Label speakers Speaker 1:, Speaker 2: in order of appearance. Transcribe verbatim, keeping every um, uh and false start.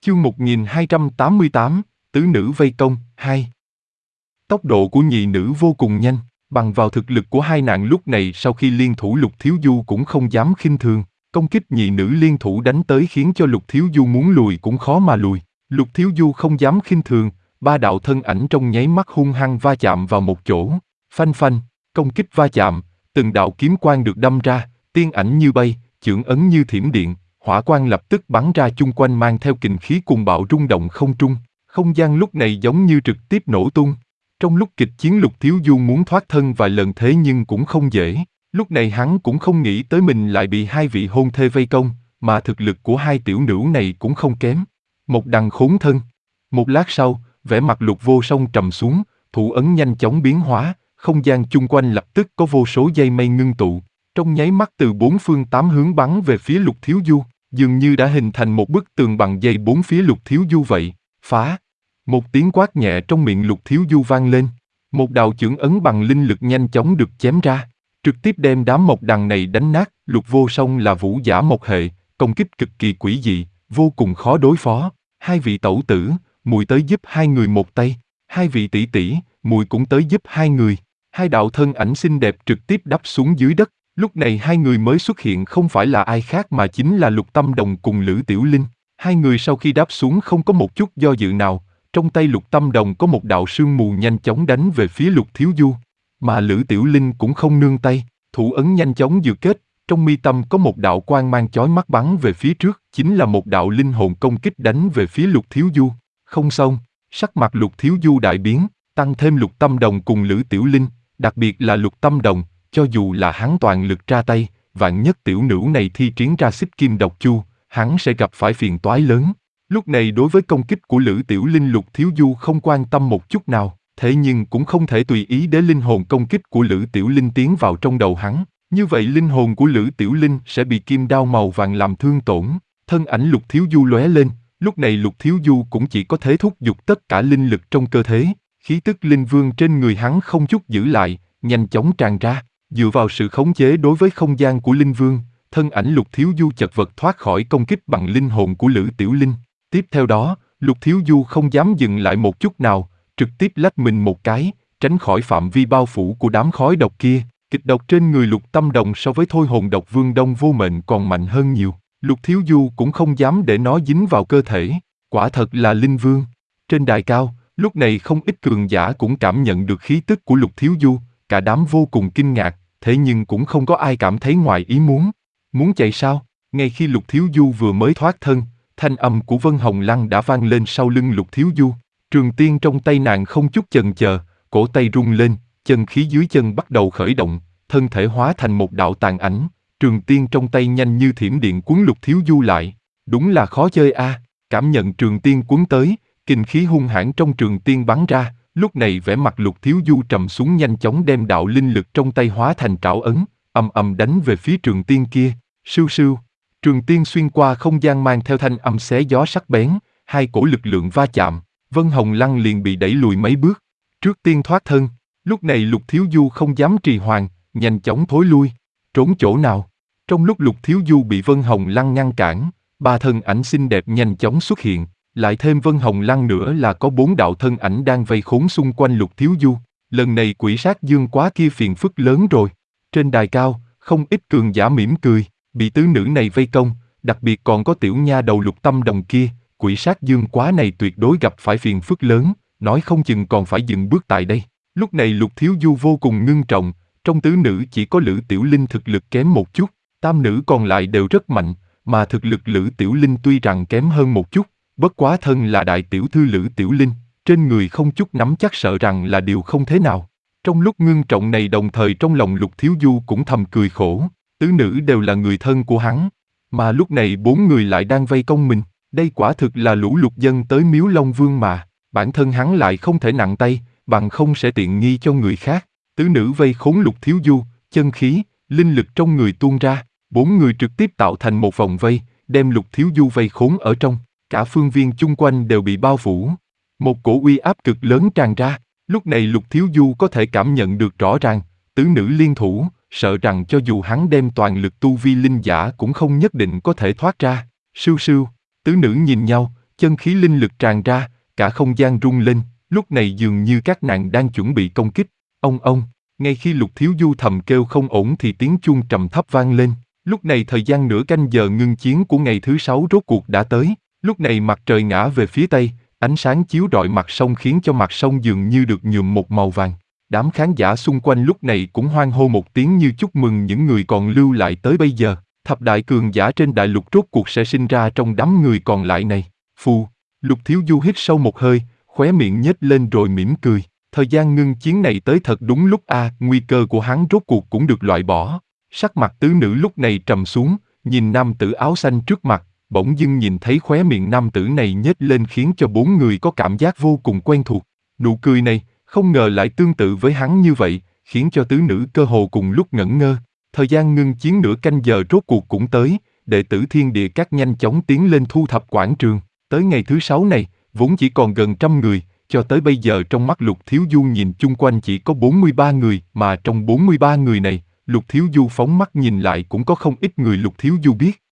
Speaker 1: Chương một nghìn hai trăm tám mươi tám, Tứ nữ vây công, hai. Tốc độ của nhị nữ vô cùng nhanh, bằng vào thực lực của hai nàng lúc này sau khi liên thủ Lục Thiếu Du cũng không dám khinh thường, công kích nhị nữ liên thủ đánh tới khiến cho Lục Thiếu Du muốn lùi cũng khó mà lùi. Lục Thiếu Du không dám khinh thường, ba đạo thân ảnh trong nháy mắt hung hăng va chạm vào một chỗ, phanh phanh, công kích va chạm, từng đạo kiếm quang được đâm ra, tiên ảnh như bay, chưởng ấn như thiểm điện. Hỏa quang lập tức bắn ra chung quanh mang theo kình khí cuồng bạo rung động không trung, không gian lúc này giống như trực tiếp nổ tung. Trong lúc kịch chiến Lục Thiếu Du muốn thoát thân vài lần thế nhưng cũng không dễ, lúc này hắn cũng không nghĩ tới mình lại bị hai vị hôn thê vây công, mà thực lực của hai tiểu nữ này cũng không kém. Một đằng khốn thân. Một lát sau, vẻ mặt Lục Vô Song trầm xuống, thủ ấn nhanh chóng biến hóa, không gian chung quanh lập tức có vô số dây mây ngưng tụ, trong nháy mắt từ bốn phương tám hướng bắn về phía Lục Thiếu Du. Dường như đã hình thành một bức tường bằng dây bốn phía Lục Thiếu Du vậy. Phá! Một tiếng quát nhẹ trong miệng Lục Thiếu Du vang lên. Một đạo chưởng ấn bằng linh lực nhanh chóng được chém ra, trực tiếp đem đám mộc đằng này đánh nát. Lục Vô Song là vũ giả mộc hệ, công kích cực kỳ quỷ dị, vô cùng khó đối phó. Hai vị tẩu tử, muội tới giúp hai người một tay. Hai vị tỷ tỷ, muội cũng tới giúp hai người. Hai đạo thân ảnh xinh đẹp trực tiếp đắp xuống dưới đất. Lúc này hai người mới xuất hiện không phải là ai khác mà chính là Lục Tâm Đồng cùng Lữ Tiểu Linh. Hai người sau khi đáp xuống không có một chút do dự nào, trong tay Lục Tâm Đồng có một đạo sương mù nhanh chóng đánh về phía Lục Thiếu Du. Mà Lữ Tiểu Linh cũng không nương tay, thủ ấn nhanh chóng dự kết, trong mi tâm có một đạo quang mang chói mắt bắn về phía trước, chính là một đạo linh hồn công kích đánh về phía Lục Thiếu Du. Không xong, sắc mặt Lục Thiếu Du đại biến, tăng thêm Lục Tâm Đồng cùng Lữ Tiểu Linh, đặc biệt là Lục Tâm Đồng. Cho dù là hắn toàn lực ra tay, vạn nhất tiểu nữ này thi triển ra xích kim độc chu, hắn sẽ gặp phải phiền toái lớn. Lúc này đối với công kích của Lữ Tiểu Linh Lục Thiếu Du không quan tâm một chút nào, thế nhưng cũng không thể tùy ý để linh hồn công kích của Lữ Tiểu Linh tiến vào trong đầu hắn. Như vậy linh hồn của Lữ Tiểu Linh sẽ bị kim đao màu vàng làm thương tổn. Thân ảnh Lục Thiếu Du lóe lên, lúc này Lục Thiếu Du cũng chỉ có thể thúc giục tất cả linh lực trong cơ thể. Khí tức linh vương trên người hắn không chút giữ lại, nhanh chóng tràn ra. Dựa vào sự khống chế đối với không gian của Linh Vương, thân ảnh Lục Thiếu Du chật vật thoát khỏi công kích bằng linh hồn của Lữ Tiểu Linh. Tiếp theo đó, Lục Thiếu Du không dám dừng lại một chút nào, trực tiếp lách mình một cái, tránh khỏi phạm vi bao phủ của đám khói độc kia. Kịch độc trên người Lục Tâm Đồng so với thôi hồn độc Vương Đông Vô Mệnh còn mạnh hơn nhiều. Lục Thiếu Du cũng không dám để nó dính vào cơ thể. Quả thật là Linh Vương. Trên đài cao, lúc này không ít cường giả cũng cảm nhận được khí tức của Lục Thiếu Du, cả đám vô cùng kinh ngạc. Thế nhưng cũng không có ai cảm thấy ngoài ý muốn. Muốn chạy sao? Ngay khi Lục Thiếu Du vừa mới thoát thân, thanh âm của Vân Hồng Lăng đã vang lên sau lưng Lục Thiếu Du. Trường tiên trong tay nàng không chút chần chờ, cổ tay rung lên, chân khí dưới chân bắt đầu khởi động, thân thể hóa thành một đạo tàn ảnh. Trường tiên trong tay nhanh như thiểm điện cuốn Lục Thiếu Du lại. Đúng là khó chơi a. À. Cảm nhận trường tiên cuốn tới, kình khí hung hãn trong trường tiên bắn ra. Lúc này vẻ mặt Lục Thiếu Du trầm xuống nhanh chóng đem đạo linh lực trong tay hóa thành trảo ấn, ầm ầm đánh về phía trường tiên kia. Sưu sưu, trường tiên xuyên qua không gian mang theo thanh âm xé gió sắc bén, hai cổ lực lượng va chạm, Vân Hồng Lăng liền bị đẩy lùi mấy bước. Trước tiên thoát thân, lúc này Lục Thiếu Du không dám trì hoãn, nhanh chóng thối lui. Trốn chỗ nào? Trong lúc Lục Thiếu Du bị Vân Hồng Lăng ngăn cản, ba thân ảnh xinh đẹp nhanh chóng xuất hiện. Lại thêm Vân Hồng Lăng nữa là có bốn đạo thân ảnh đang vây khốn xung quanh Lục Thiếu Du. Lần này quỷ sát dương quá kia phiền phức lớn rồi. Trên đài cao, không ít cường giả mỉm cười, bị tứ nữ này vây công, đặc biệt còn có tiểu nha đầu Lục Tâm Đồng kia, quỷ sát dương quá này tuyệt đối gặp phải phiền phức lớn, nói không chừng còn phải dừng bước tại đây. Lúc này Lục Thiếu Du vô cùng ngưng trọng, trong tứ nữ chỉ có Lữ Tiểu Linh thực lực kém một chút, tam nữ còn lại đều rất mạnh, mà thực lực Lữ Tiểu Linh tuy rằng kém hơn một chút, bất quá thân là đại tiểu thư Lữ Tiểu Linh, trên người không chút nắm chắc sợ rằng là điều không thế nào. Trong lúc ngưng trọng này đồng thời trong lòng Lục Thiếu Du cũng thầm cười khổ, tứ nữ đều là người thân của hắn, mà lúc này bốn người lại đang vây công mình, đây quả thực là lũ lụt dân tới Miếu Long Vương mà, bản thân hắn lại không thể nặng tay, bằng không sẽ tiện nghi cho người khác. Tứ nữ vây khốn Lục Thiếu Du, chân khí, linh lực trong người tuôn ra, bốn người trực tiếp tạo thành một vòng vây, đem Lục Thiếu Du vây khốn ở trong. Cả phương viên chung quanh đều bị bao phủ. Một cổ uy áp cực lớn tràn ra, lúc này Lục Thiếu Du có thể cảm nhận được rõ ràng, tứ nữ liên thủ, sợ rằng cho dù hắn đem toàn lực tu vi linh giả cũng không nhất định có thể thoát ra. Sưu sưu, tứ nữ nhìn nhau, chân khí linh lực tràn ra, cả không gian rung lên, lúc này dường như các nàng đang chuẩn bị công kích. Ông ông, ngay khi Lục Thiếu Du thầm kêu không ổn thì tiếng chuông trầm thấp vang lên. Lúc này thời gian nửa canh giờ ngưng chiến của ngày thứ sáu rốt cuộc đã tới. Lúc này mặt trời ngã về phía tây, ánh sáng chiếu rọi mặt sông khiến cho mặt sông dường như được nhuộm một màu vàng. Đám khán giả xung quanh lúc này cũng hoan hô một tiếng như chúc mừng những người còn lưu lại tới bây giờ. Thập đại cường giả trên đại lục rốt cuộc sẽ sinh ra trong đám người còn lại này. Phù, Lục Thiếu Du hít sâu một hơi, khóe miệng nhếch lên rồi mỉm cười. Thời gian ngưng chiến này tới thật đúng lúc a, nguy cơ của hắn rốt cuộc cũng được loại bỏ. Sắc mặt tứ nữ lúc này trầm xuống, nhìn nam tử áo xanh trước mặt, bỗng dưng nhìn thấy khóe miệng nam tử này nhếch lên khiến cho bốn người có cảm giác vô cùng quen thuộc. Nụ cười này, không ngờ lại tương tự với hắn như vậy, khiến cho tứ nữ cơ hồ cùng lúc ngẩn ngơ. Thời gian ngưng chiến nửa canh giờ rốt cuộc cũng tới, đệ tử Thiên Địa Các nhanh chóng tiến lên thu thập quảng trường. Tới ngày thứ sáu này, vốn chỉ còn gần trăm người, cho tới bây giờ trong mắt Lục Thiếu Du nhìn chung quanh chỉ có bốn mươi ba người, mà trong bốn mươi ba người này, Lục Thiếu Du phóng mắt nhìn lại cũng có không ít người Lục Thiếu Du biết.